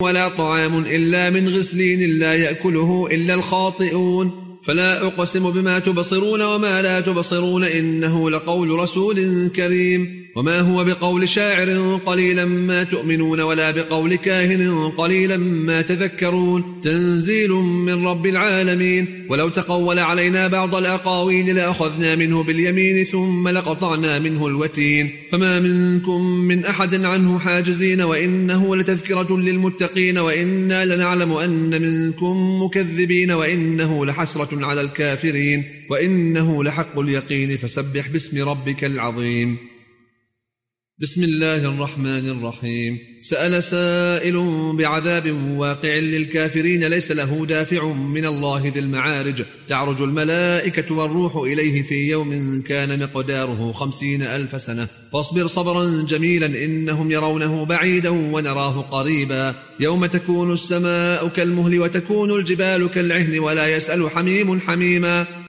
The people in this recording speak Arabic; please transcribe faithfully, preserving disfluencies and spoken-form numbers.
ولا طعام إلا من غسلين لا يأكله إلا الخاطئون. فلا أقسم بما تبصرون وما لا تبصرون إنه لقول رسول كريم. وما هو بقول شاعر قليلا ما تؤمنون ولا بقول كاهن قليلا ما تذكرون. تنزيل من رب العالمين. ولو تقول علينا بعض الأقاويل لأخذنا منه باليمين ثم لقطعنا منه الوتين. فما منكم من أحد عنه حاجزين وإنه لتذكرة للمتقين وإنا لنعلم أن منكم مكذبين وإنه لحسرة على الكافرين وإنه لحق اليقين. فسبح باسم ربك العظيم. بسم الله الرحمن الرحيم. سأل سائل بعذاب واقع للكافرين ليس له دافع من الله ذي المعارج. تعرج الملائكة والروح إليه في يوم كان مقداره خمسين ألف سنة. فاصبر صبرا جميلا إنهم يرونه بعيدا ونراه قريبا. يوم تكون السماء كالمهل وتكون الجبال كالعهن ولا يسأل حميم حميما